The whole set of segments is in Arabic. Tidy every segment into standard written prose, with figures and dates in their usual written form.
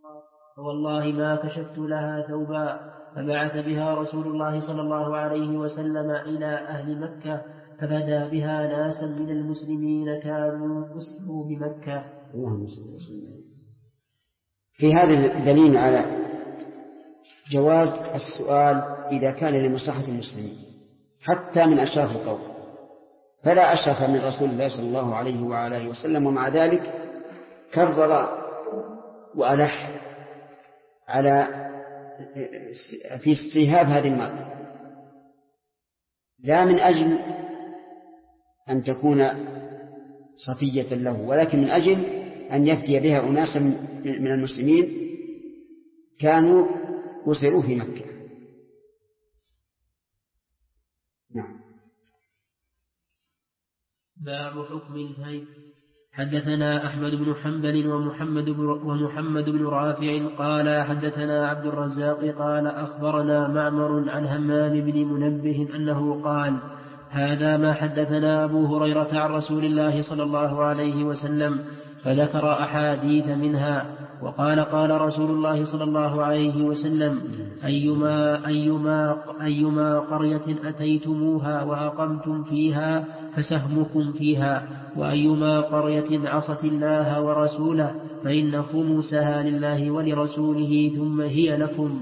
فوالله ما كشفت لها ثوبا. فبعث بها رسول الله صلى الله عليه وسلم إلى أهل مكة، فبدا بها ناسا من المسلمين كانوا أسروا بمكة. في هذا دليل على جواز السؤال إذا كان لمصلحة المسلمين حتى من أشراف القوم، فلا أشرف من رسول الله صلى الله عليه وآله وسلم، ومع ذلك كرر وألح على في استيهاب هذه المرأة، لا من أجل أن تكون صفية له، ولكن من أجل أن يفتي بها أناسا من المسلمين كانوا أسروا في مكة. نعم. باب حكم الهيب. حدثنا أحمد بن حنبل ومحمد بن رافع قال حدثنا عبد الرزاق قال أخبرنا معمر عن همام بن منبه أنه قال هذا ما حدثنا أبو هريرة عن رسول الله صلى الله عليه وسلم، فذكر أحاديث منها وقال قال رسول الله صلى الله عليه وسلم أيما قرية أتيتموها وأقمتم فيها فسهمكم فيها، وأيما قرية عصت الله ورسوله فإن خمسها لله ولرسوله ثم هي لكم.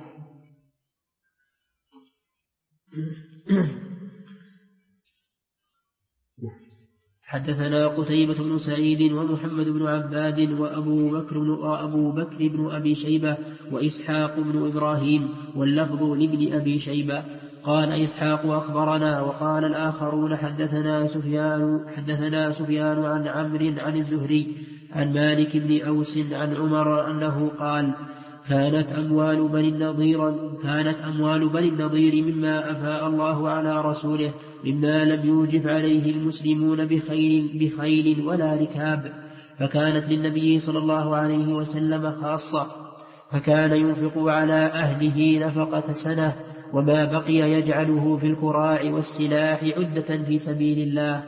حدثنا قتيبة بن سعيد ومحمد بن عباد وأبو بكر بن أبي شيبة وإسحاق بن إبراهيم، واللفظ لابن أبي شيبة. قال إسحاق أخبرنا، وقال الآخرون حدثنا سفيان عن عمرو عن الزهري عن مالك بن أوس عن عمر أنه قال كانت أموال بني النضير مما أفاء الله على رسوله مما لم يوجب عليه المسلمون بخيل ولا ركاب، فكانت للنبي صلى الله عليه وسلم خاصة، فكان ينفق على أهله نفقة سنة، وما بقي يجعله في الكراع والسلاح عدة في سبيل الله.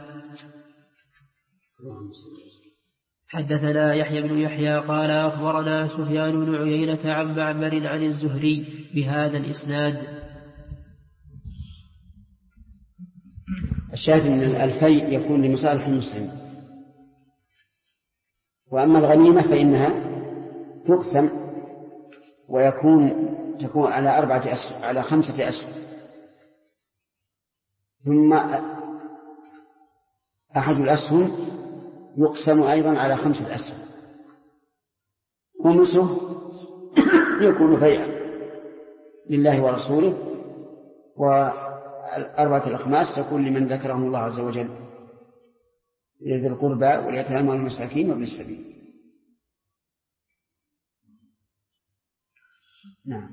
حدثنا يحيى بن يحيى قال أخبرنا سفيان بن عيينة عن معمر عن الزهري بهذا الإسناد. الشاهد أن الفيء يكون لمصالح المسلم، وأما الغنيمة فإنها تقسم تكون على 4 أسهم على 5 أسهم، ثم أحد الأسهم يقسم أيضا على 5 أسهم، خمسه يكون فيئا لله ورسوله، و4 الأخماس تكون لمن ذكرهم الله عز وجل لذي القربى واليتامى والمساكين وابن السبيل. نعم.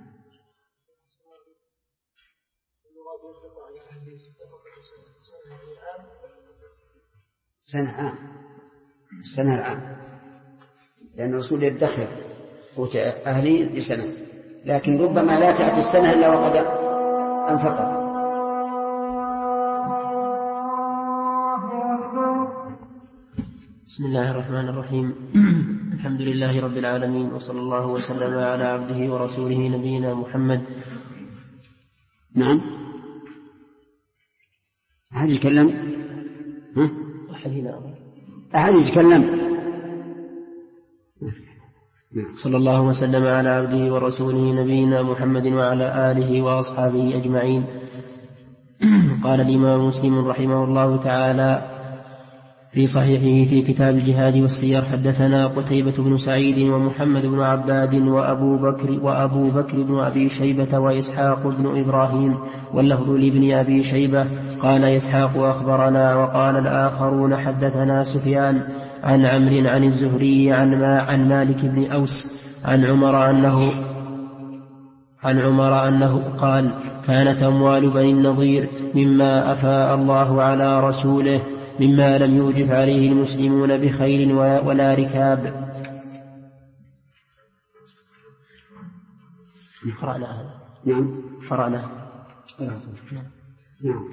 سنة العام، لأن الرسول يدخر قوت أهلي لسنة، لكن ربما لا تأتي السنة إلا وقد أنفقها. بسم الله الرحمن الرحيم. الحمد لله رب العالمين، وصلى الله وسلم على عبده ورسوله نبينا محمد. نعم. أحد يتكلم؟ أحد يتكلم؟ صلى الله وسلم على عبده ورسوله نبينا محمد وعلى آله وأصحابه أجمعين. قال الإمام مسلم رحمه الله تعالى في صحيحه في كتاب الجهاد والسير حدثنا قتيبة بن سعيد ومحمد بن عباد وأبو بكر بن أبي شيبة وإسحاق بن إبراهيم، واللفظ لابن أبي شيبة. قال إسحاق أخبرنا، وقال الآخرون حدثنا سفيان عن عمرو عن الزهري عن مالك بن أوس عن عمر أنه قال كانت أموال بني النضير مما أفاء الله على رسوله مما لم يوجب عليه المسلمون بخيل ولا ركاب. قرأنا هذا. نعم. قرأنا. نعم.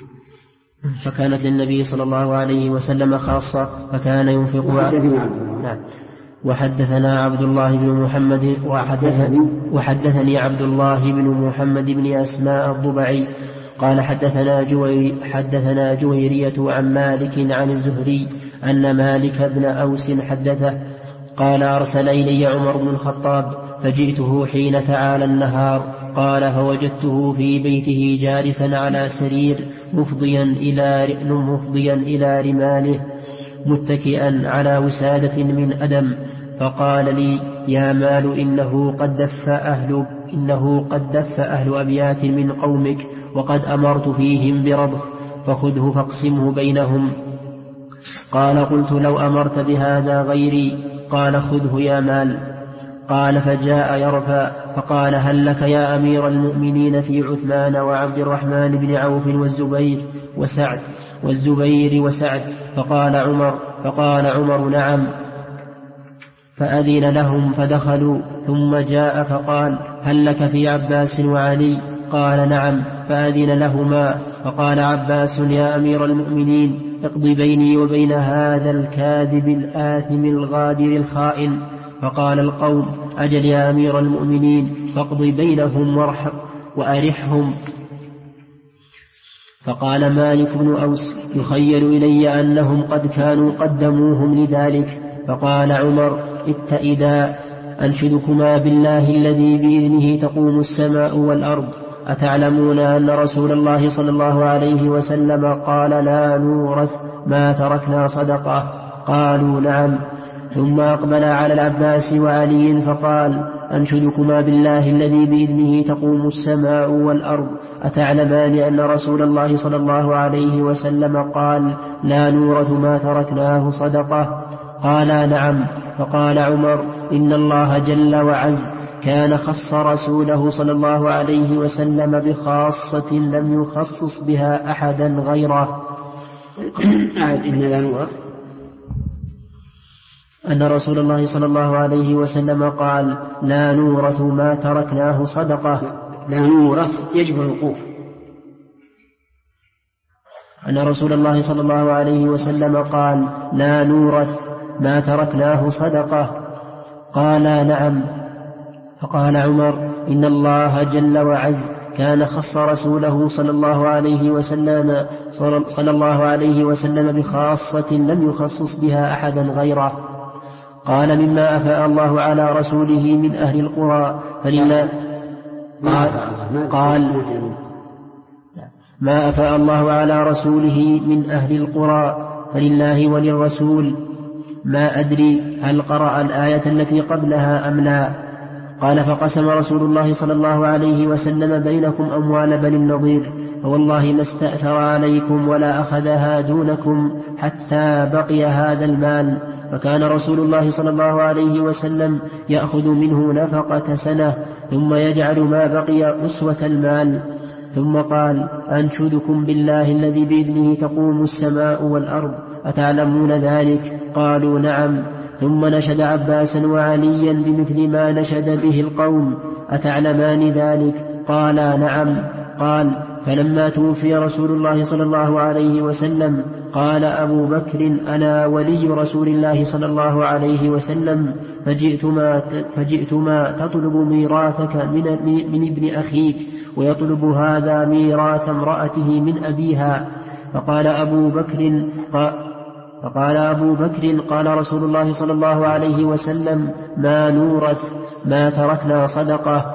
فكانت للنبي صلى الله عليه وسلم خاصة، فكان ينفق وحدثنا عبد الله بن محمد وحدثني عبد الله بن محمد بن أسماء الضبعي قال حدثنا جويرية عن مالك عن الزهري أن مالك بن أوس حدثه قال أرسل إلي عمر بن الخطاب فجئته حين تعالى النهار قال فوجدته في بيته جالسا على سرير مفضيا إلى رماله متكئا على وسادة من أدم فقال لي يا مال إنه قد دف أهل أبيات من قومك وقد أمرت فيهم برضخ فخذه فاقسمه بينهم. قال قلت لو أمرت بهذا غيري قال خذه يا مال. قال فجاء يرفع فقال هل لك يا أمير المؤمنين في عثمان وعبد الرحمن بن عوف والزبير وسعد فقال عمر نعم فأذن لهم فدخلوا ثم جاء فقال هل لك في عباس وعلي قال نعم فأذن لهما فقال عباس يا أمير المؤمنين اقض بيني وبين هذا الكاذب الآثم الغادر الخائن. فقال القوم أجل يا أمير المؤمنين فاقض بينهم وأرحهم. فقال مالك بن أوس يخيل إلي أنهم قد كانوا قدموهم لذلك. فقال عمر اتئدا أنشدكما بالله الذي بإذنه تقوم السماء والأرض أتعلمون أن رسول الله صلى الله عليه وسلم قال لا نورث ما تركنا صدقة؟ قالوا نعم. ثم أقبل على العباس وعلي فقال أنشدكما بالله الذي بإذنه تقوم السماء والأرض أتعلمان أن رسول الله صلى الله عليه وسلم قال لا نورث ما تركناه صدقة؟ قالا نعم. فقال عمر إن الله جل وعز كان خص رسوله صلى الله عليه وسلم بخاصة لم يخصص بها أحدا غيره. إن لا نورث أن رسول الله صلى الله عليه وسلم قال لا نورث ما تركناه صدقة. لا نورث يجب الوقوف. أن رسول الله صلى الله عليه وسلم قال لا نورث ما تركناه صدقة. قالا نعم. فقال عمر إن الله جل وعز كان خص رسوله صلى الله عليه وسلم بخاصة لم يخصص بها أحدا غيره. قال مما أفاء الله على رسوله من أهل القرى فلله ما أفاء الله على رسوله من أهل القرى فلله وللرسول. ما أدري هل قرأ الآية التي قبلها أم لا. قال فقسم رسول الله صلى الله عليه وسلم بينكم أموال بني النضير فوالله ما استأثر عليكم ولا أخذها دونكم حتى بقي هذا المال. فكان رسول الله صلى الله عليه وسلم يأخذ منه نفقة سنة ثم يجعل ما بقي أسوة المال. ثم قال أنشدكم بالله الذي بإذنه تقوم السماء والأرض أتعلمون ذلك؟ قالوا نعم. ثم نشد عباسا وعليا بمثل ما نشد به القوم أتعلمان ذلك؟ قالا نعم. قال فلما توفي رسول الله صلى الله عليه وسلم قال أبو بكر أنا ولي رسول الله صلى الله عليه وسلم فجئتما تطلب ميراثك من ابن أخيك ويطلب هذا ميراث امرأته من أبيها. فقال أبو بكر قال رسول الله صلى الله عليه وسلم ما نورث ما تركنا صدقة.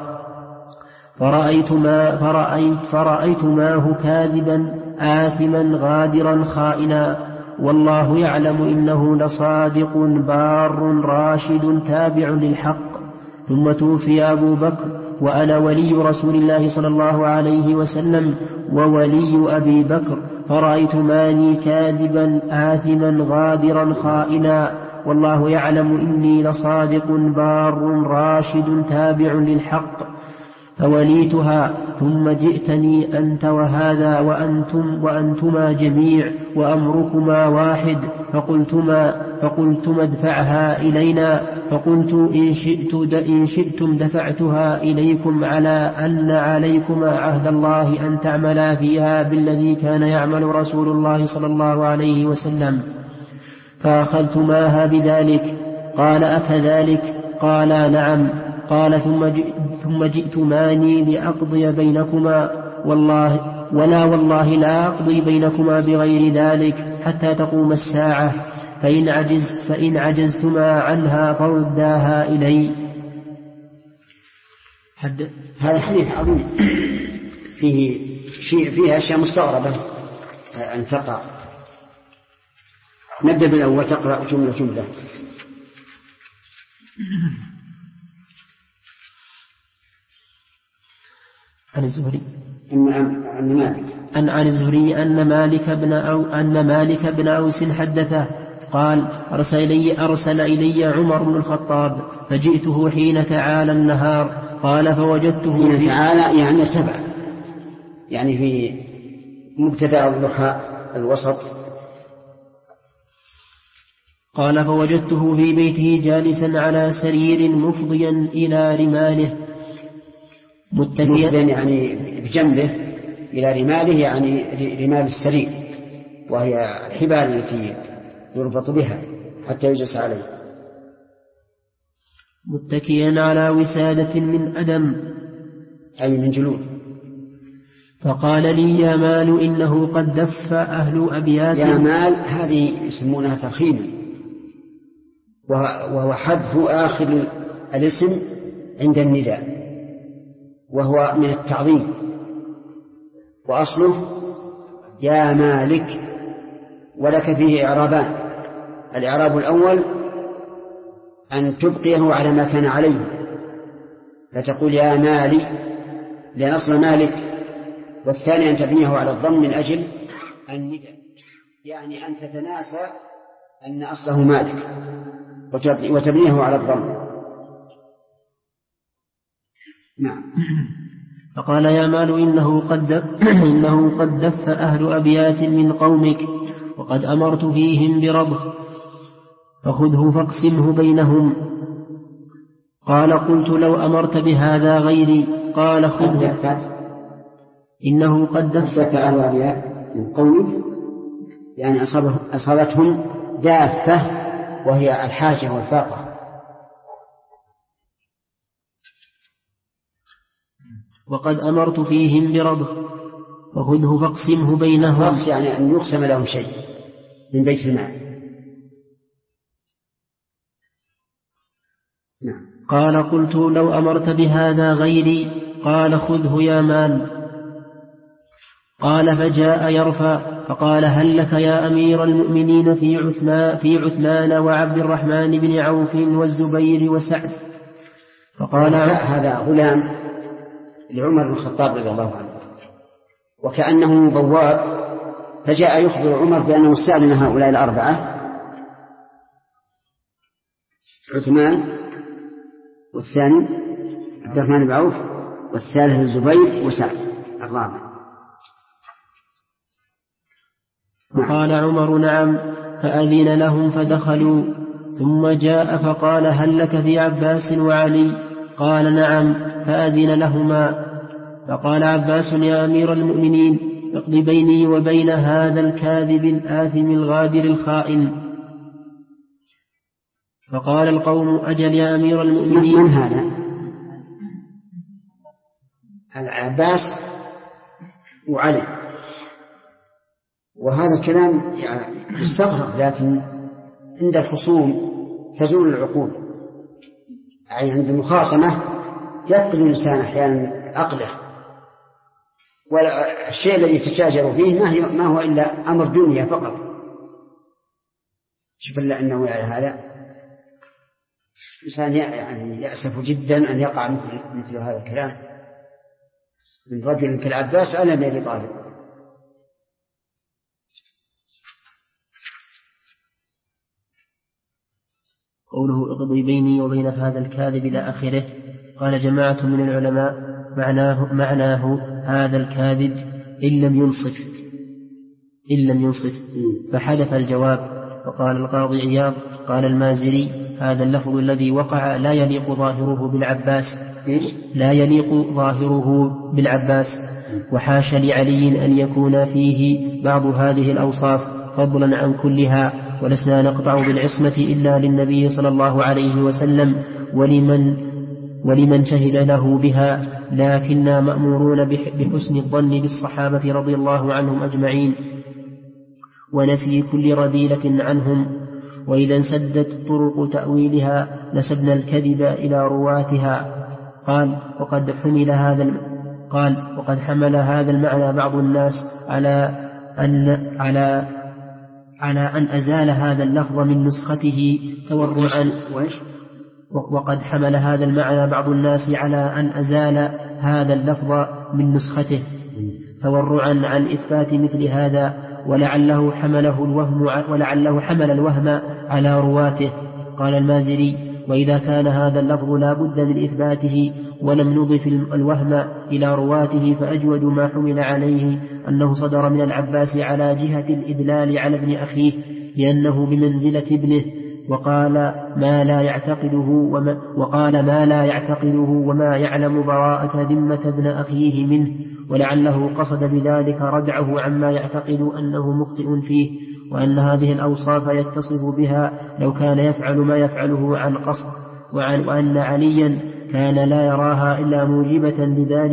فرأيتماه كاذبا آثما غادرا خائنا والله يعلم إنه لصادق بار راشد تابع للحق. ثم توفي أبو بكر وأنا ولي رسول الله صلى الله عليه وسلم وولي أبي بكر فرأيتماني كاذبا آثما غادرا خائنا والله يعلم إني لصادق بار راشد تابع للحق. فوليتها ثم جئتني أنت وهذا وأنتما جميع وأمركما واحد فقلتما ادفعها إلينا فقلت إن شئتم دفعتها إليكم على أن عليكما عهد الله أن تعملا فيها بالذي كان يعمل رسول الله صلى الله عليه وسلم. فأخذتماها بذلك قال أكذلك؟ قال نعم. قال ثم جئتماني لأقضي بينكما والله لا أقضي بينكما بغير ذلك حتى تقوم الساعة، فإن عجزتما عنها فرداها إلي. هذا حديث عظيم فيه أشياء مستغربة أن تقع. نبدأ بالأول، تقرأ جملة. عن الزهري عن الزهري أن مالك بن أوس حدثه قال أرسل إلي عمر بن الخطاب فجئته حين تعالى النهار. قال فوجدته حين تعالى يعني ارتفع، يعني في مبتدأ الضحى الوسط. قال فوجدته في بيته جالسا على سرير مفضيا إلى رماله متكئا، يعني بجنبه إلى رماله، يعني رمال السرير، وهي الحبال التي يربط بها حتى يجلس عليه، متكئا على وسادة من أدم أي من جلود. فقال لي يا مال إنه قد دف أهل أبيات. يا مال هذه يسمونها ترخيما، وهو حذف آخر الاسم عند النداء، وهو من التعظيم، وأصله يا مالك. ولك فيه إعرابان: الإعراب الأول أن تبقيه على ما كان عليه، فتقول يا مالي لأن أصل مالك. والثاني أن تبنيه على الضم من أجل النداء، يعني أن تتناسى أن أصله مالك وتبنيه على الضم. نعم. فقال يا مال إنه قد دف أهل أبيات من قومك وقد أمرت فيهم برضخ فخذه فاقسمه بينهم. قال قلت لو أمرت بهذا غيري. قال خذه. إنه قد دف أهل أبيات من قومك، يعني أصابتهم دافة وهي الحاجة والفاقة. وقد أمرت فيهم برضخ فخذه فاقسمه بينهم. يعني أن يقسم لهم شيء من بيت المال. نعم. قال قلت لو أمرت بهذا غيري. قال خذه يا مال. قال فجاء يرفع فقال هل لك يا أمير المؤمنين في عثمان وعبد الرحمن بن عوف والزبير وسعد. فقال هذا غلام لعمر بن الخطاب رضي الله عنه، وكأنه بواب، فجاء يخبر عمر بأنه استأذن هؤلاء الأربعة: عثمان، والثاني عبد الرحمن بن عوف، والثالث الزبير، وسعد الرابع. فقال عمر نعم، فأذن لهم فدخلوا. ثم جاء فقال هل لك في عباس وعلي؟ قال نعم، فأذن لهما. فقال عباس يا أمير المؤمنين اقض بيني وبين هذا الكاذب الآثم الغادر الخائن. فقال القوم أجل يا أمير المؤمنين. من هذا؟ العباس وعلي. وهذا الكلام يعني يستغرب، لكن عند الخصوم تزول العقول، يعني عند المخاصمة يفقد الإنسان أحيانا عقله، والشيء الذي تشاجر فيه ما هو إلا أمر دنيا فقط. شوف الله أنه على هذا الإنسان يعني يأسف جدا أن يقع مثل هذا الكلام من رجل كالعباس على بن أبي طالب. قوله اقضي بيني وبين هذا الكاذب إلى آخره. قال جماعة من العلماء معناه هذا الكاذب إن لم ينصف فحدث الجواب. وقال القاضي عياض قال المازري هذا اللفظ الذي وقع لا يليق ظاهره بالعباس وحاش لعلي أن يكون فيه بعض هذه الأوصاف فضلا عن كلها. ولسنا نقطع بالعصمة إلا للنبي صلى الله عليه وسلم ولمن شهد له بها، لكننا مأمورون بحسن الظن بالصحابة رضي الله عنهم أجمعين ونفي كل رذيلة عنهم. وإذا انسدت طرق تأويلها نسبنا الكذب إلى رواتها. قال وقد حمل هذا المعنى بعض الناس على أن أزال هذا اللفظ من نسخته تورعا. وقد حمل هذا المعنى بعض الناس على أن أزال هذا اللفظ من نسخته تورعا عن إثبات مثل هذا، ولعله حمل الوهم على رواته. قال المازري: وإذا كان هذا اللفظ لا بد من إثباته ولم نضف الوهم إلى رواته، فأجود ما حمل عليه أنه صدر من العباس على جهة الإدلال على ابن أخيه لأنه بمنزلة ابنه، وقال ما لا يعتقده وما يعلم براءة ذمة ابن أخيه منه، ولعله قصد بذلك ردعه عما يعتقد أنه مخطئ فيه، وأن هذه الأوصاف يتصف بها لو كان يفعل ما يفعله عن قصد، وأن عليا كان لا يراها إلا موجبة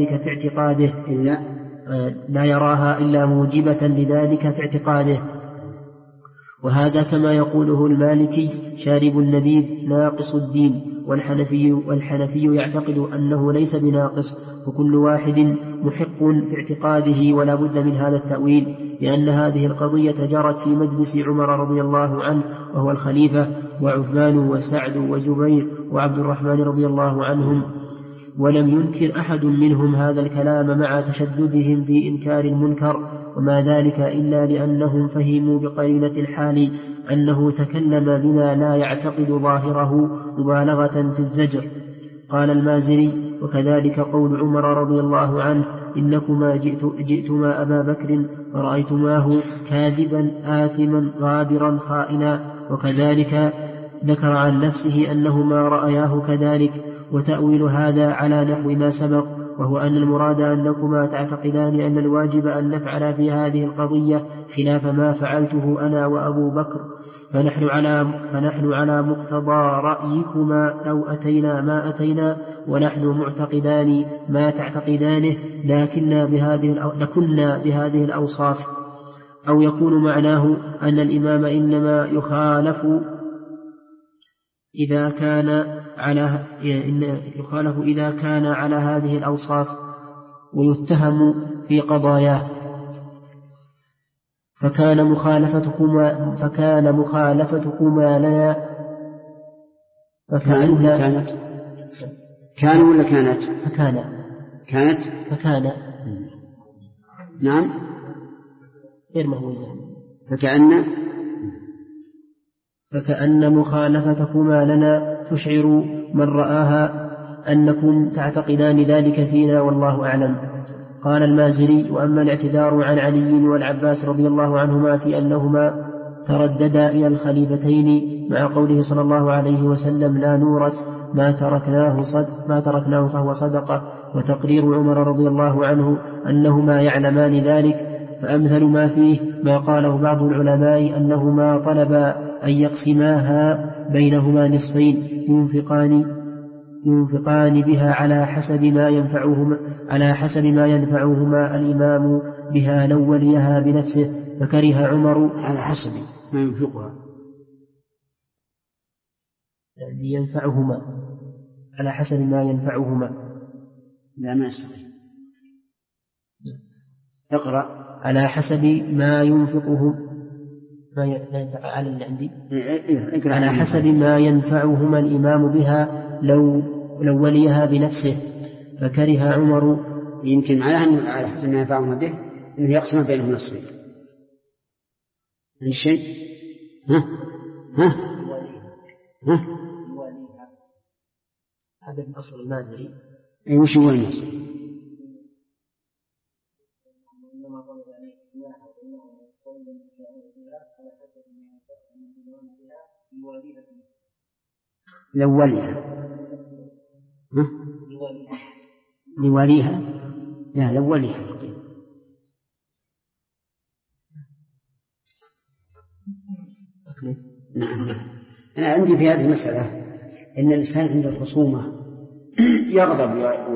لذلك في اعتقاده. وهذا كما يقوله المالكي شارب النبيذ ناقص الدين، والحنفي يعتقد أنه ليس بناقص، وكل واحد محق في اعتقاده ولا بد من هذا التأويل، لأن هذه القضية جرت في مجلس عمر رضي الله عنه وهو الخليفة، وعثمان وسعد وزبير وعبد الرحمن رضي الله عنهم، ولم ينكر أحد منهم هذا الكلام مع تشددهم في إنكار المنكر، وما ذلك إلا لأنهم فهموا بقرينة الحال أنه تكلم بما لا يعتقد ظاهره مبالغة في الزجر. قال المازري: وكذلك قول عمر رضي الله عنه: إنكما جئتما أبا بكر فرأيتماه كاذبا آثما غادرا خائنا. وكذلك ذكر عن نفسه أنهما رأياه كذلك. وتأويل هذا على نحو ما سبق، وهو أن المراد أنكما تعتقدان أن الواجب أن نفعل في هذه القضية خلاف ما فعلته أنا وأبو بكر، فنحن على مقتضى رأيكما لو أتينا ما أتينا، ونحن معتقدان ما تعتقدانه، لكنا بهذه الأوصاف. أو يكون معناه أن الإمام إنما يخالف إذا كان على هذه الأوصاف ويتهم في قضاياه، فكان مخالفتكما لنا فكان نعم غير مهوزة. فكأن مخالفتكما لنا تشعر من رآها أنكم تعتقدان ذلك فينا، والله أعلم. قال المازري: وأما الاعتذار عن علي والعباس رضي الله عنهما في أنهما ترددا إلى الخليفتين مع قوله صلى الله عليه وسلم: لا نورث ما تركناه فهو صدقة، وتقرير عمر رضي الله عنه أنهما يعلمان ذلك، فأمثل ما فيه ما قاله بعض العلماء أنهما طلبا أن يقسماها بينهما نصفين ينفقان بها على حسب ما ينفعهما الإمام بها لو وليها بنفسه، فكره عمر على حسب ما ينفقها ينفعهما على حسب ما ينفعهما. لا ما يستطيع. اقرأ. على حسب ما ينفقه على اللي عندي. على حسب ما ينفعهما الإمام بها لو وليها بنفسه، فكره عمر. يمكن معناها على حسب ما ينفعهما به أنه يقسم بينهم نصفين. الشيء هذا الأصل المازري. وش هو النص؟ لوليها لا لوليها. أنا عندي في هذه المسألة إن الإنسان عند الخصومة يغضب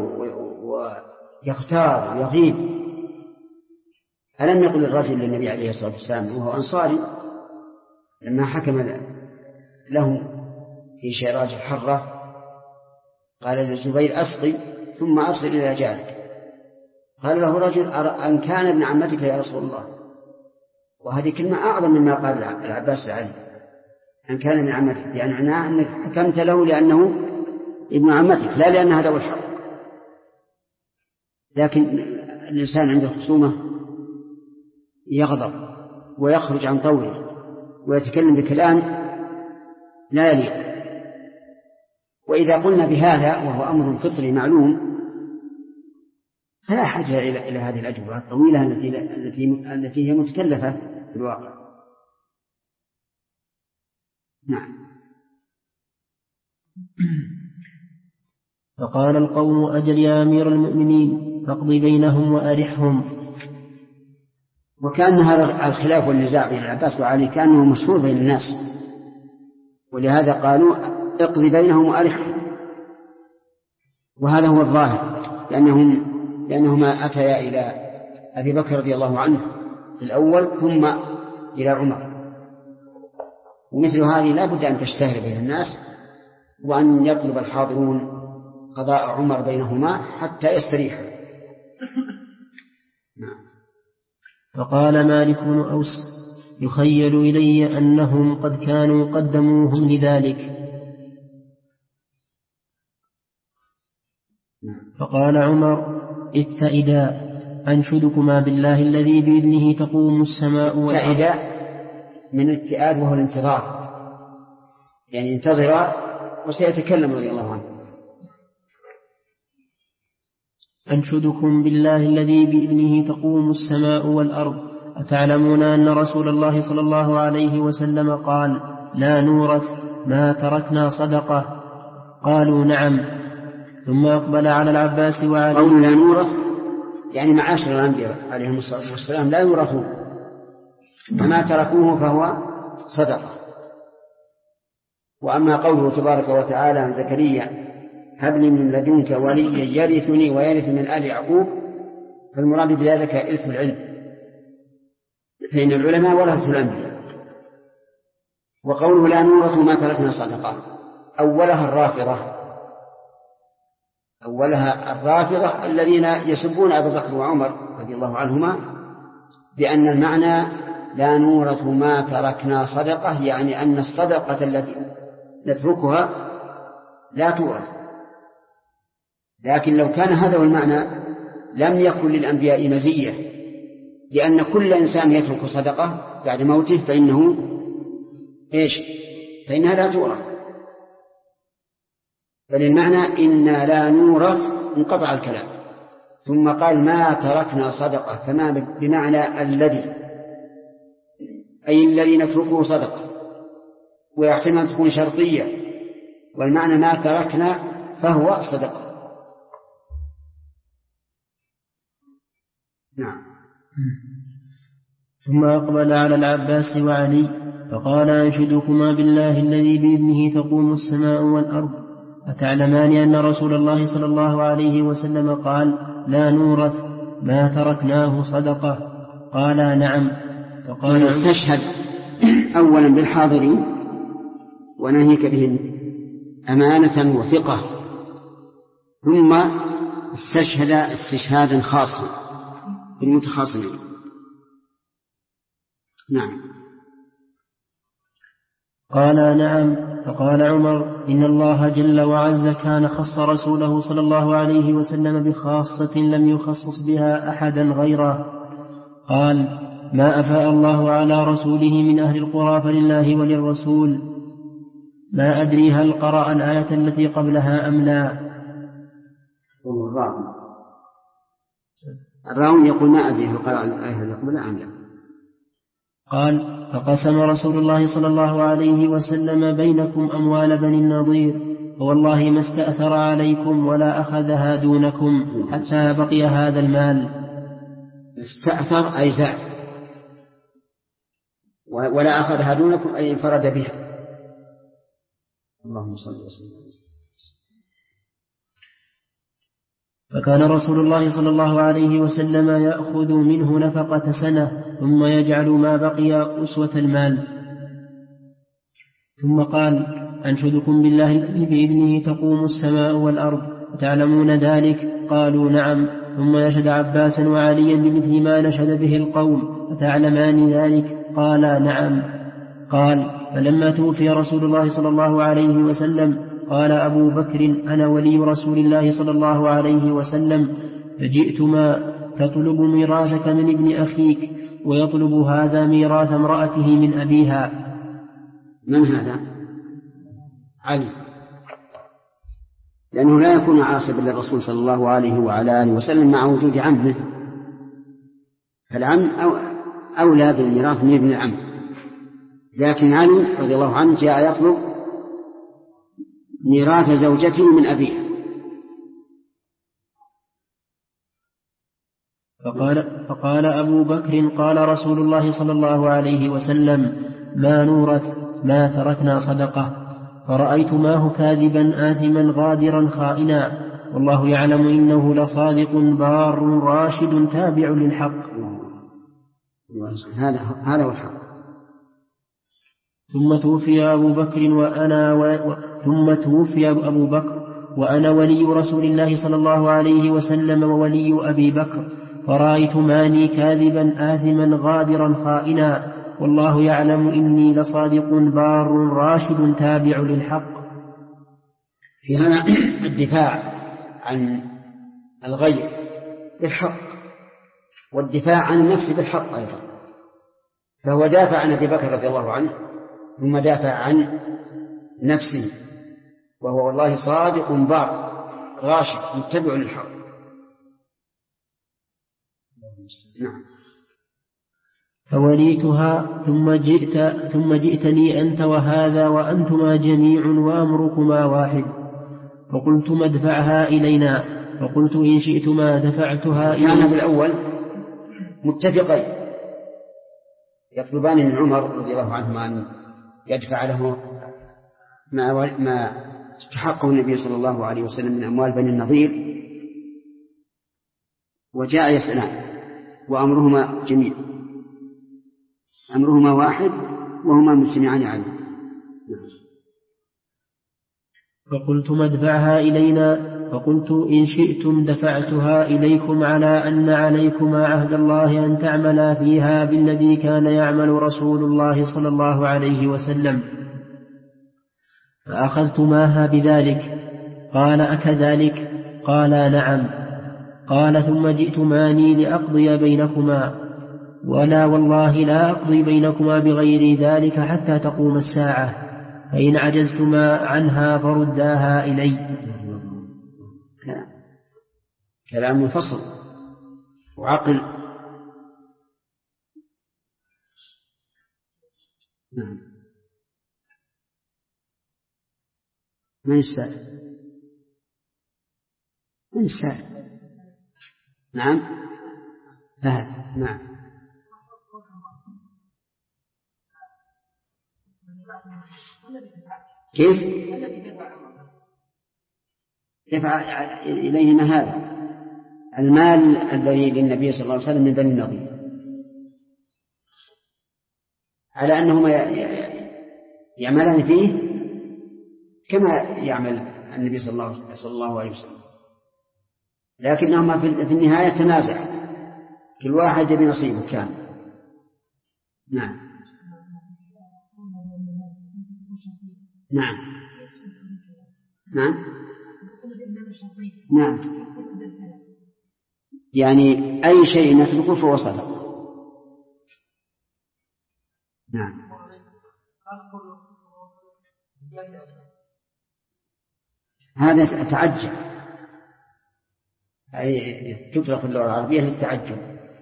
ويختار ويغيب. ألم يقل الرجل للنبي عليه الصلاة والسلام وهو أنصاري لما حكم له في شراج الحرة قال للزبير أسقي ثم أرسل إلى جارك. قال له رجل أن كان ابن عمتك يا رسول الله، وهذه كلمة أعظم مما قال العباس لعلي، أن كان ابن عمتك، يعني معناه أنك حكمت له لأنه ابن عمتك لا لأن هذا هو الحق. لكن الإنسان عند الخصومة يغضب ويخرج عن طوره ويتكلم بكلام لا يليق. وإذا قلنا بهذا وهو أمر فطري معلوم فلا حاجة إلى هذه الأجوبة الطويلة التي هي متكلفة في الواقع. نعم. فقال القوم أجل يا أمير المؤمنين فاقض بينهم وأرحهم. وكان هذا الخلاف والنزاع بين العباس وعلي كانه مشهور بين الناس، ولهذا قالوا اقض بينهم وأرحهم، وهذا هو الظاهر لأنهما أتيا إلى أبي بكر رضي الله عنه في الأول ثم إلى عمر، ومثل هذه لا بد أن تشتهر بين الناس وأن يطلب الحاضرون قضاء عمر بينهما حتى يستريحوا. نعم. فقال مالك بن أوس يخيل إلي أنهم قد كانوا قدموهم لذلك. فقال عمر اتئدا أنشدكما بالله الذي بإذنه تقوم السماء والأرض. اتئدا من الاتئاد وهو الانتظار، يعني انتظر وسيتكلم رضي الله عنه. أنشدكم بالله الذي بإذنه تقوم السماء والأرض أتعلمون أن رسول الله صلى الله عليه وسلم قال لا نورث ما تركنا صدقة؟ قالوا نعم. ثم أقبل على العباس وعلي. قول لا نورث يعني معاشر الأنبياء عليهم الصلاة والسلام لا يورثون، فما تركوه فهو صدقة. وأما قوله تبارك وتعالى عن زكريا هب لي من لدنك وليا يرثني ويرث من آل يعقوب، فالمراد بذلك إرث العلم، فإن العلماء ورثوا الأنبياء. وقوله لا نورث ما تركنا صدقة أولها الرافضة الذين يسبون أبا بكر وعمر رضي الله عنهما بأن المعنى لا نورث ما تركنا صدقة، يعني أن الصدقة التي نتركها لا تورث. لكن لو كان هذا هو المعنى لم يكن للأنبياء مزية، لأن كل إنسان يترك صدقة بعد موته فإنها لا تورث. بل إنا لا نورث انقطع الكلام. ثم قال ما تركنا صدقة، فما بمعنى الذي، أي الذي نتركه صدقة، ويحتمل أن تكون شرطية، والمعنى ما تركنا فهو صدقة. نعم. ثم أقبل على العباس وعلي فقال أنشدكما بالله الذي بإذنه تقوم السماء والأرض أتعلمان أن رسول الله صلى الله عليه وسلم قال لا نورث ما تركناه صدقة؟ قال نعم. فقال استشهد أولا بالحاضرين وناهيك بهم أمانة وثقة، ثم استشهد استشهادا خاصا بالمتخاصمين. نعم. قال نعم. فقال عمر إن الله جل وعز كان خص رسوله صلى الله عليه وسلم بخاصة لم يخصص بها أحدا غيره. قال ما أفاء الله على رسوله من أهل القرى فلله وللرسول. ما أدري هل قرأ الآية التي قبلها أم لا. الراوي يقول ما أدري هل قرأ الآية التي قبلها أم لا. قال فقسم رسول الله صلى الله عليه وسلم بينكم أموال بني النضير فوالله ما استأثر عليكم ولا أخذها دونكم حتى بقي هذا المال. استأثر أي زاد، ولا أخذها دونكم أي انفرد بها. اللهم صل وسلم. فكان رسول الله صلى الله عليه وسلم يأخذ منه نفقة سنة ثم يجعل ما بقي أسوة المال. ثم قال: أنشدكم بالله الذي بإذنه تقوم السماء والأرض وتعلمون ذلك؟ قالوا: نعم. ثم نشد عباسا وعليا بمثل ما نشد به القوم: أتعلمان ذلك؟ قالا: نعم. قال: فلما توفي رسول الله صلى الله عليه وسلم قال أبو بكر: أنا ولي رسول الله صلى الله عليه وسلم، فجئتما تطلب ميراثك من ابن أخيك ويطلب هذا ميراث امرأته من أبيها. من هذا؟ علي، لأنه لا يكون عاصبا للرسول صلى الله عليه وعلى آله وسلم مع وجود عمه، فالعم أولى بالميراث من ابن العم. لكن علي رضي الله عنه جاء يطلب ميراث زوجته من أبيها. فقال أبو بكر: قال رسول الله صلى الله عليه وسلم: ما نورث ما تركنا صدقة. فرأيت ماه كاذبا آثما غادرا خائنا، والله يعلم إنه لصادق بار راشد تابع للحق. هذا هو الحق. ثم توفي أبو بكر وأنا ولي رسول الله صلى الله عليه وسلم وولي أبي بكر، فرأيت ماني كاذبا آثما غادرا خائنا، والله يعلم إني لصادق بار راشد تابع للحق. في هذا الدفاع عن الغير بالحق، والدفاع عن النفس بالحق أيضا. فهو دافع عن أبي بكر رضي الله عنه، ثم دافع عن نفسه، وهو والله صادق بار راشد متبع للحق. نعم. فوليتها ثم جئتني أنت وهذا وأنتما جميع وأمركما واحد. فقلت: ادفعها إلينا. فقلت: إن شئتما دفعتها إلينا. كان بالأول متفقين يطلبان من عمر رضي الله عنه أن يدفع له ما استحقه النبي صلى الله عليه وسلم من أموال بني النضير، وجاء يسألان وأمرهما جميع، أمرهما واحد وهما مجتمعان عليه. فقلت: ادفعها إلينا. فقلت: إن شئتم دفعتها إليكم على أن عليكما عهد الله أن تعملا فيها بالذي كان يعمل رسول الله صلى الله عليه وسلم. فأخذتماها بذلك. قال: أكذلك؟ قالا: نعم. قال: ثم جئتماني لأقضي بينكما، ولا والله لا أقضي بينكما بغير ذلك حتى تقوم الساعة، فإن عجزتما عنها فرداها إلي. كلام مفصل وعقل. نعم. من السائل؟ من السائل؟ نعم. فهد. نعم. كيف دفع إليهما هذا المال الذي للنبي صلى الله عليه وسلم من بني النضير، على أنهما يعملان فيه كما يعمل النبي صلى الله عليه وسلم، لكنهما في النهاية تنازعت، كل واحد بنصيبه كان. نعم. نعم. نعم. نعم. يعني أي شيء نتركه فهو صدق. نعم. هذا تعجب، أي تطلق اللغة العربية للتعجب.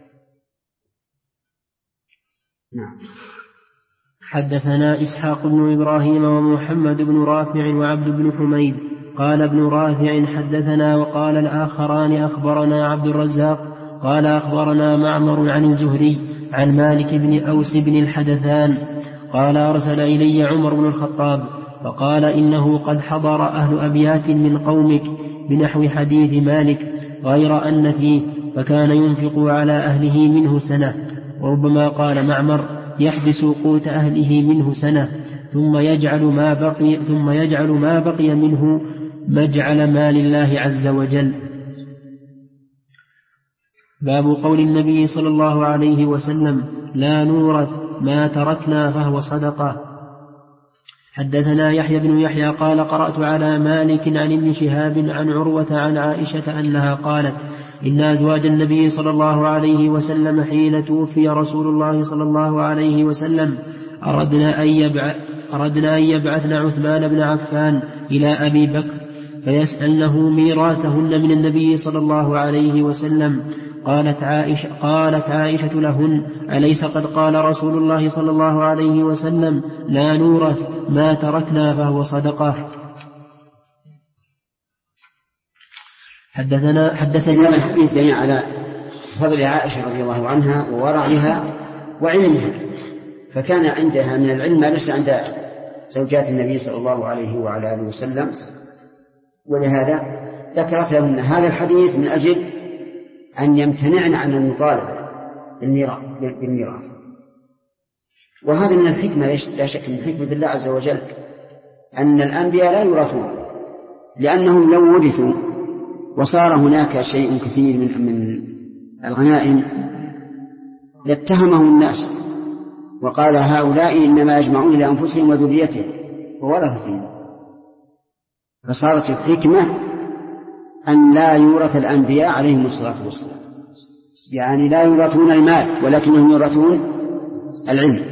نعم. حدثنا إسحاق بن إبراهيم ومحمد بن رافع وعبد بن حميد. قال ابن رافع: حدثنا. وقال الآخران: أخبرنا عبد الرزاق قال أخبرنا معمر عن الزهري عن مالك بن أوس بن الحدثان قال أرسل إلي عمر بن الخطاب فقال إنه قد حضر أهل أبيات من قومك بنحو حديث مالك غير أن فيه فكان ينفق على أهله منه سنة. وربما قال معمر يحبس قوت أهله منه سنة ثم يجعل ما بقي منه مجعل مال الله عز وجل. باب قول النبي صلى الله عليه وسلم لا نورث ما تركنا فهو صدقة. حدثنا يحيى بن يحيى قال قرأت على مالك عن ابن شهاب عن عروة عن عائشة أنها قالت إن أزواج النبي صلى الله عليه وسلم حين توفي رسول الله صلى الله عليه وسلم أردنا أن يبعثن عثمان بن عفان إلى أبي بكر فيسألنه ميراثهن من النبي صلى الله عليه وسلم. قالت عائشة لهن أليس قد قال رسول الله صلى الله عليه وسلم لا نورث ما تركنا فهو صدقة. حدثنا الحديث يعني على فضل عائشة رضي الله عنها وورعها وعلمها، فكان عندها من العلم ما ليس عند زوجات النبي صلى الله عليه وعلى آله وسلم، ولهذا ذكرت لهن هذا الحديث من أجل أن يمتنعن عن المطالبة بالميراث. وهذا من الحكمة لا شك من حكمة الله عز وجل أن الأنبياء لا يورثون، لأنهم لو ورثوا وصار هناك شيء كثير من الغنائم لاتهمه الناس وقال هؤلاء إنما يجمعون لأنفسهم وذريتهم وورثتهم. فصارت الحكمة أن لا يورث الأنبياء عليهم الصلاة والسلام، يعني لا يورثون المال ولكنهم يورثون العلم.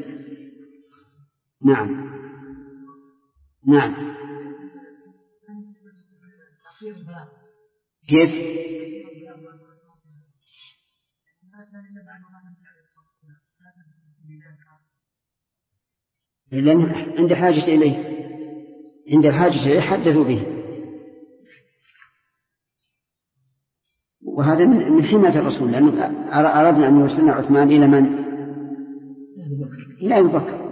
نعم كيف؟ لأن عند حاجة إليه حدثوا به، وهذا من حماية الرسول، لأنه أردنا أن يرسلنا عثمان إلى من؟ إلى أبي بكر.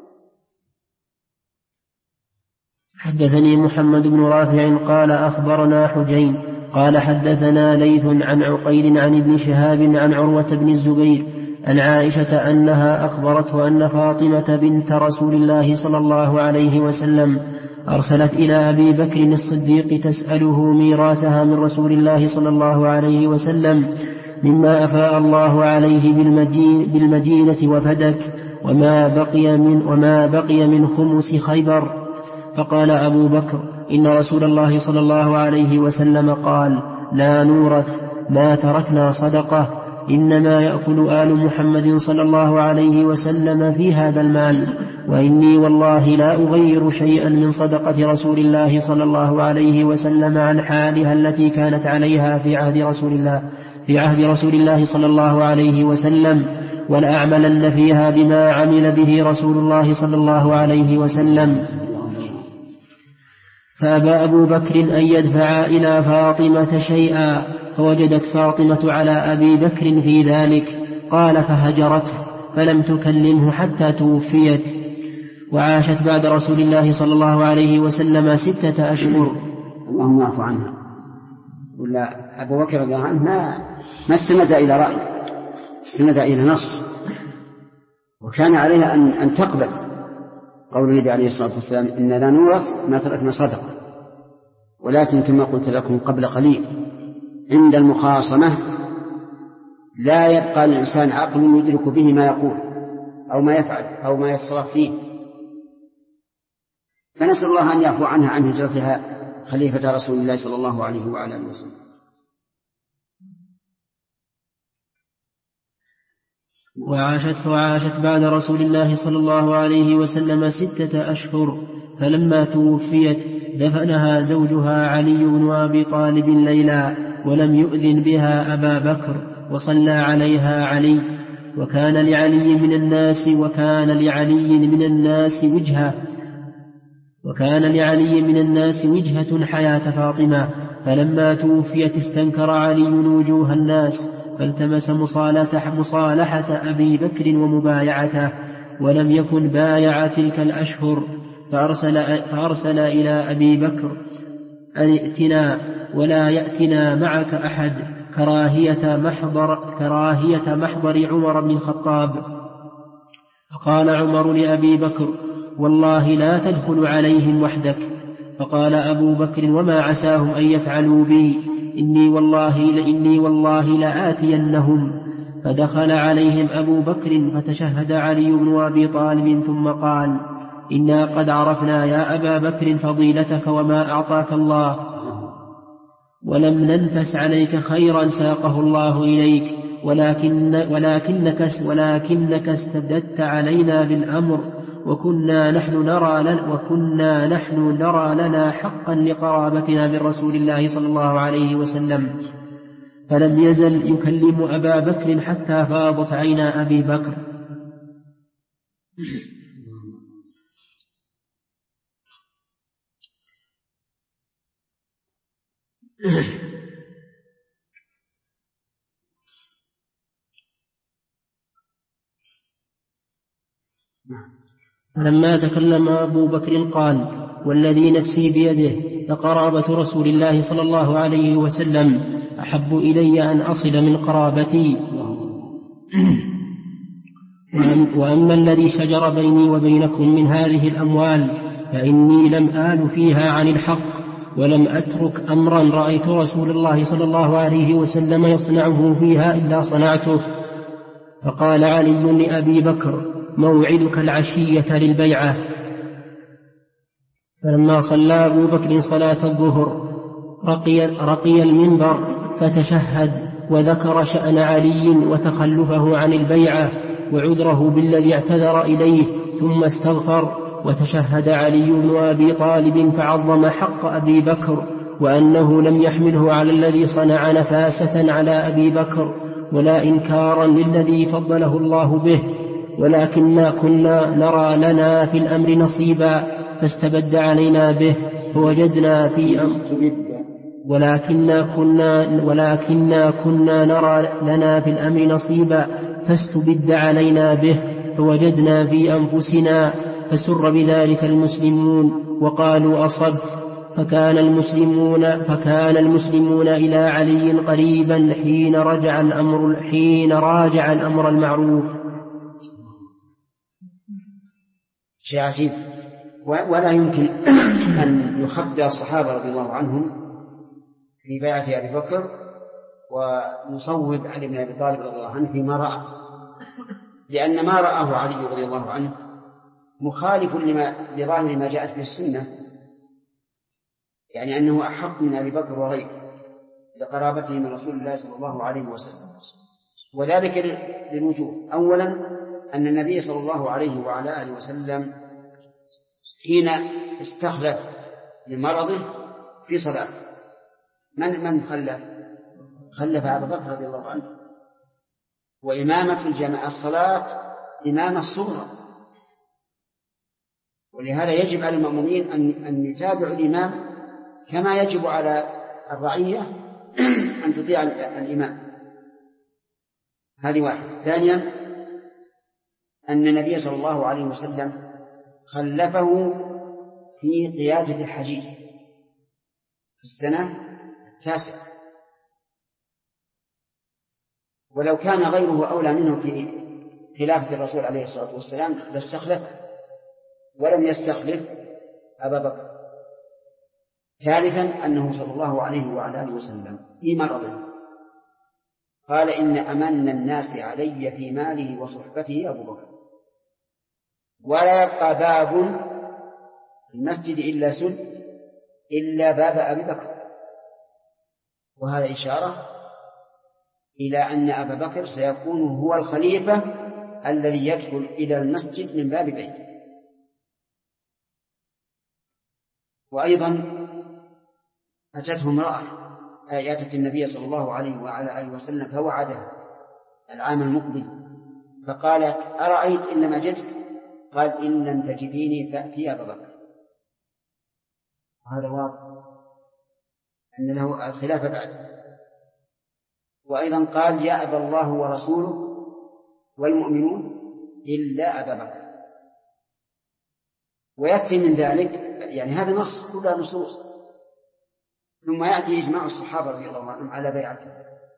حدثني محمد بن رافع قال أخبرنا حجين قال حدثنا ليث عن عقيل عن ابن شهاب عن عروة بن الزبير عن عائشة أنها أخبرته أن فاطمة بنت رسول الله صلى الله عليه وسلم أرسلت إلى أبي بكر الصديق تسأله ميراثها من رسول الله صلى الله عليه وسلم مما أفاء الله عليه بالمدينة وفدك وما بقي من خمس خيبر. فقال أبو بكر إن رسول الله صلى الله عليه وسلم قال لا نورث ما تركنا صدقة إنما يأكل آل محمد صلى الله عليه وسلم في هذا المال، وإني والله لا أغير شيئا من صدقة رسول الله صلى الله عليه وسلم عن حالها التي كانت عليها في عهد رسول الله صلى الله عليه وسلم، ولأعملن فيها بما عمل به رسول الله صلى الله عليه وسلم. فأبى أبو بكر أن يدفع إلى فاطمة شيئا، فوجدت فاطمة على أبي بكر في ذلك، قال فهجرته فلم تكلمه حتى توفيت، وعاشت بعد رسول الله صلى الله عليه وسلم 6 أشهر. اللهم اعف عنها. ولا أبو بكر رضي الله عنه ما استند إلى رأي، استند إلى نص، وكان عليها أن تقبل قول النبي عليه الصلاة والسلام إن لا نورث ما تركنا صدقة. ولكن كما قلت لكم قبل قليل عند المخاصمة لا يبقى الإنسان عقل يدرك به ما يقول أو ما يفعل أو ما يتصرف فيه. فنسأل الله أن يعفو عنها عن هجرتها خليفة رسول الله صلى الله عليه وعلى آله وسلم. وعاشت بعد رسول الله صلى الله عليه وسلم 6 أشهر، فلما توفيت دفنها زوجها علي بن أبي طالب ليلا، ولم يؤذن بها أبا بكر، وصلى عليها علي، وكان لعلي من الناس وجهة حياة فاطمة. فلما توفيت استنكر علي وجوه الناس، فالتمس مصالحة أبي بكر ومبايعته، ولم يكن بايع تلك الأشهر، فأرسل إلى أبي بكر أن ائتنا ولا يأتنا معك أحد، كراهية محضر عمر بن الخطاب. فقال عمر لأبي بكر: والله لا تدخل عليهم وحدك. فقال أبو بكر: وما عساهم أن يفعلوا بي؟ إني والله لآتينهم. فدخل عليهم أبو بكر فتشهد علي بن أبي طالب ثم قال: إنا قد عرفنا يا أبا بكر فضيلتك وما أعطاك الله، ولم ننفس عليك خيرا ساقه الله إليك، ولكنك استبددت علينا بالأمر، وكنا نحن نرى لنا حقا لقرابتنا بالرسول الله صلى الله عليه وسلم. فلم يزل يكلم أبا بكر حتى فاضت عينا أبي بكر. فلما تكلم أبو بكر قال: والذي نفسي بيده لقرابة رسول الله صلى الله عليه وسلم أحب إلي أن أصل من قرابتي. وأما الذي شجر بيني وبينكم من هذه الأموال فإني لم آل فيها عن الحق، ولم أترك أمرا رأيت رسول الله صلى الله عليه وسلم يصنعه فيها إلا صنعته. فقال علي لأبي بكر: موعدك العشية للبيعة. فلما صلى أبو بكر صلاة الظهر رقي المنبر فتشهد، وذكر شأن علي وتخلفه عن البيعة وعذره بالذي اعتذر إليه، ثم استغفر، وتشهد علي بن أبي طالب فعظم حق أبي بكر، وأنه لم يحمله على الذي صنع نفاسة على أبي بكر ولا إنكارا للذي فضله الله به، ولكننا كنا نرى لنا في الأمر نصيبا فاستبد علينا به فوجدنا في ولكننا كنا نرى لنا في الأمر نصيبا فاستبد علينا به فوجدنا في أنفسنا، فسر بذلك المسلمون وقالوا أصبت. فكان المسلمون إلى علي قريبا حين راجع الأمر المعروف. شيء عجيب، ولا يمكن أن يخبر الصحابة رضي الله عنهم في بيعة أبي بكر ونصوب علي بن أبي طالب رضي الله عنه فيما رأى، لأن ما رآه علي رضي الله عنه مخالف لظاهر ما جاءت به السنة، يعني أنه أحق من أبي بكر وغيره لقرابته من رسول الله صلى الله عليه وسلم، وذلك للوجوه. أولا أن النبي صلى الله عليه وعلى آله وسلم حين استخلف لمرضه في صلاة من خلف أبا بكر رضي الله عنه، وإمامة الجماعة الصلاة إمامة الصغرى، ولهذا يجب على المأمومين أن يتابعوا الإمام كما يجب على الرعية أن تطيع الإمام. هذه واحدة. ثانيا أن النبي صلى الله عليه وسلم خلفه في قيادة الحجيج في السنة 9، ولو كان غيره أولى منه في خلافة الرسول عليه الصلاة والسلام لاستخلفه، ولم يستخلف أبا بكر. ثالثا أنه صلى الله عليه وعلى آله وسلم في مرضه قال: إن أمن الناس علي في ماله وصحبته أبو بكر، ولا يبقى باب في المسجد إلا باب أبي بكر. وهذا إشارة إلى أن أبا بكر سيكون هو الخليفة الذي يدخل إلى المسجد من باب بيته. وأيضا أتته امرأة آيات النبي صلى الله عليه وعلى آله وسلم فوعدها العام المقبل، فقالت: أرأيت إن لم أجدك؟ قال: إن لم تجديني فأتي أبا بكر. وهذا واضح أن له الخلافة بعد. وأيضا قال يأبى الله ورسوله والمؤمنون إلا أبا بكر. ويكفي من ذلك يعني هذا نص كلها نصوص. ثم يأتي إجماع الصحابة رضي الله عنهم على بيعته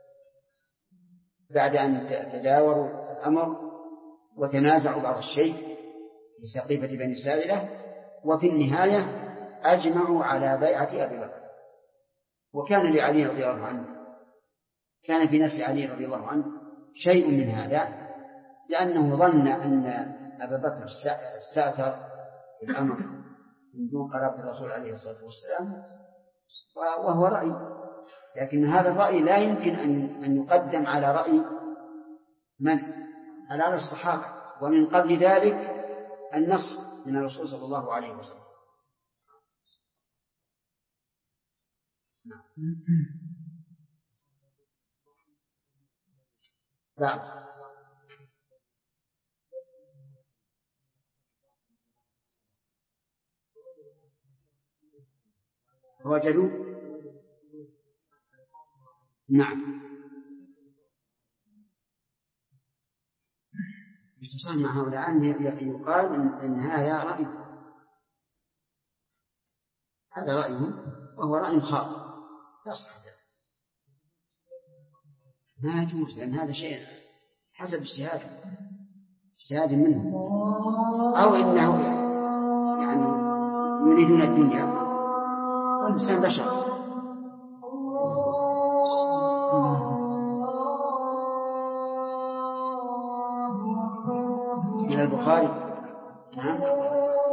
بعد أن تداوروا الأمر وتنازعوا بعض الشيء في سقيفة بني سائلة، وفي النهاية أجمعوا على بيعة أبي بكر. وكان لعلي رضي الله عنه، كان في نفس علي رضي الله عنه شيء من هذا، لأنه ظن أن أبا بكر استأثر الأمر من دون قرابة الرسول عليه الصلاة والسلام، وهو رأي، لكن هذا الرأي لا يمكن أن يقدم على رأي من؟ على الصحابة، ومن قبل ذلك النص من الرسول صلى الله عليه وسلم. بعد وجدوا نعم اتصال مع هؤلاء أن يقال إن هذا رأي، هذا رأيهم وهو رأي خاطئ يصح ذلك، ما يجوز، لأن هذا شيء حسب اجتهاد منه، أو إنه يعني يريدون الدنيا والإنسان بشر. من البخاري نعم.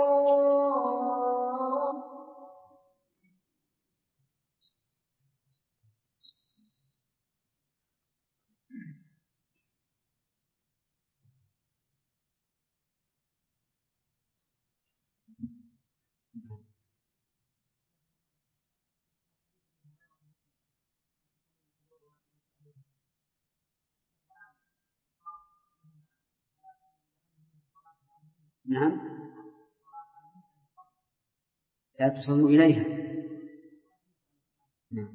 نعم لا تصلوا إليها. نعم.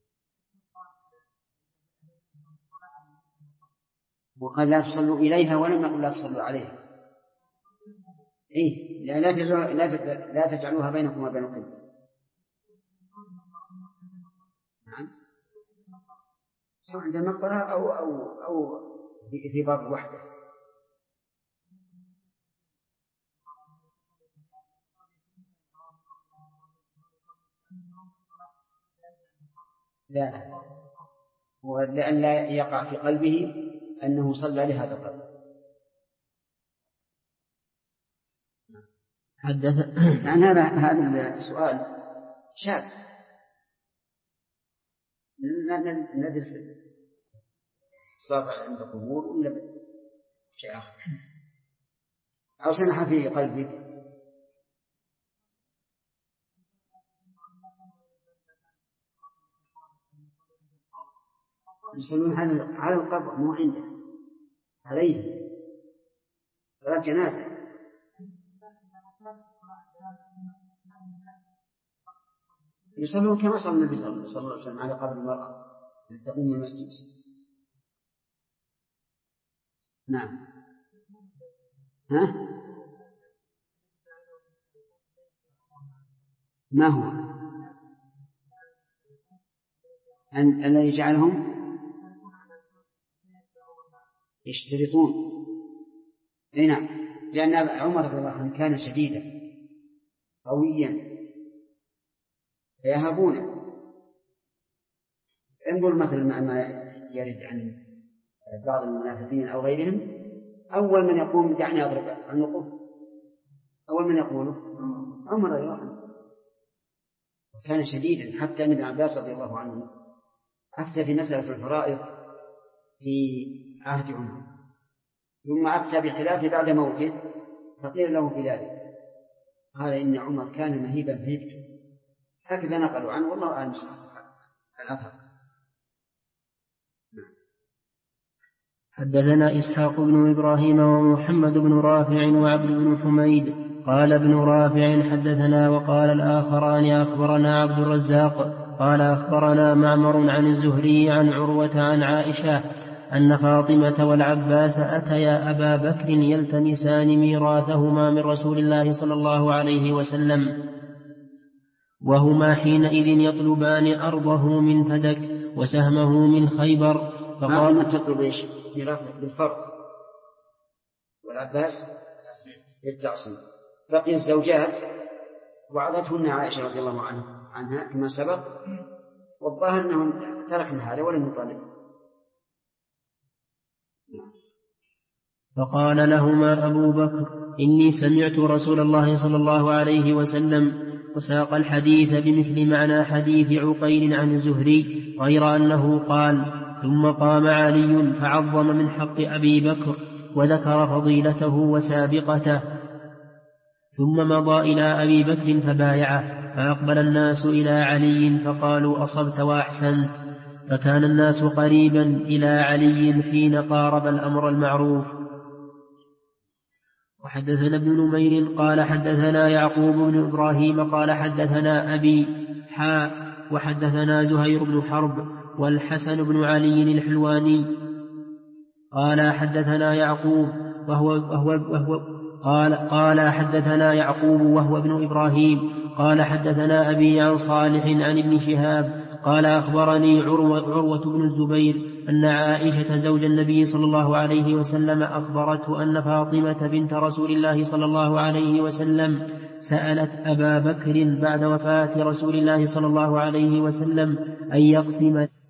وقال لا تصلوا إليها ولم يقل لا تصلوا عليها. إيه لا تجعلوها بينكم وبين القبلة. نعم سواء عند المقبرة أو في باب وحده. لا، ولأن لا يقع في قلبه أنه صلى لهذا القبر. عن هذا السؤال شاذ، ندرس الصلاة عند القبور ولا شيء آخر، أو سنح في قلبك. يصلون على القبر مو عنده، عليه صلاة جنازة. يصلون كما صلى النبي صلى الله عليه وسلم على قبر المرأة التي تقوم المسجد. نعم. ها؟ ما هو الذي جعلهم يشترطون؟ اي نعم، لأن عمر رضي الله عنه كان شديدا قويا فيهابونه. انظر مثلا ما يرد عن بعض المنافقين أو غيرهم، أول من يقوم دعني أضرب عنقه، أول من يقوله عمر رضي الله عنه، كان شديدا حتى أن ابن عباس رضي الله عنه أفتى في مسألة الفرائض في عهد عمر، ثم أفتى بخلافه بعد موته فقيل له في ذلك، قال إن عمر كان مهيبا فهبته. هكذا نقلوا عنه، والله أعلم الأثر. حدثنا إسحاق بن إبراهيم ومحمد بن رافع وعبد بن حميد. قال ابن رافع حدثنا، وقال الآخران أخبرنا عبد الرزاق قال أخبرنا معمر عن الزهري عن عروة عن عائشة أن فاطمة والعباس أتيا أبا بكر يلتمسان ميراثهما من رسول الله صلى الله عليه وسلم، وهما حينئذ يطلبان أرضه من فدك وسهمه من خيبر. فقال تطلب إيش؟ ميراث بالفرض، والعباس بالتعصيب. بقي الزوجات وعظتهن عائشة رضي الله عنها كما سبق، والظاهر أنهم تركن هذا ولم يطالب. فقال لهما أبو بكر إني سمعت رسول الله صلى الله عليه وسلم، وساق الحديث بمثل معنى حديث عقيل عن الزهري، غير أنه قال ثم قام علي فعظم من حق أبي بكر وذكر فضيلته وسابقته، ثم مضى إلى أبي بكر فبايعه، فأقبل الناس إلى علي فقالوا أصبت وأحسنت، فكان الناس قريبا إلى علي حين قارب الأمر المعروف. وحدثنا ابن نمير قال حدثنا يعقوب بن إبراهيم قال حدثنا أبي وحدثنا زهير بن حرب والحسن بن علي الحلواني قال حدثنا يعقوب قال حدثنا يعقوب وهو ابن إبراهيم قال حدثنا أبي عن صالح عن ابن شهاب قال أخبرني عروة بن الزبير أن عائشة زوج النبي صلى الله عليه وسلم أخبرته أن فاطمة بنت رسول الله صلى الله عليه وسلم سألت أبا بكر بعد وفاة رسول الله صلى الله عليه وسلم أن يقسم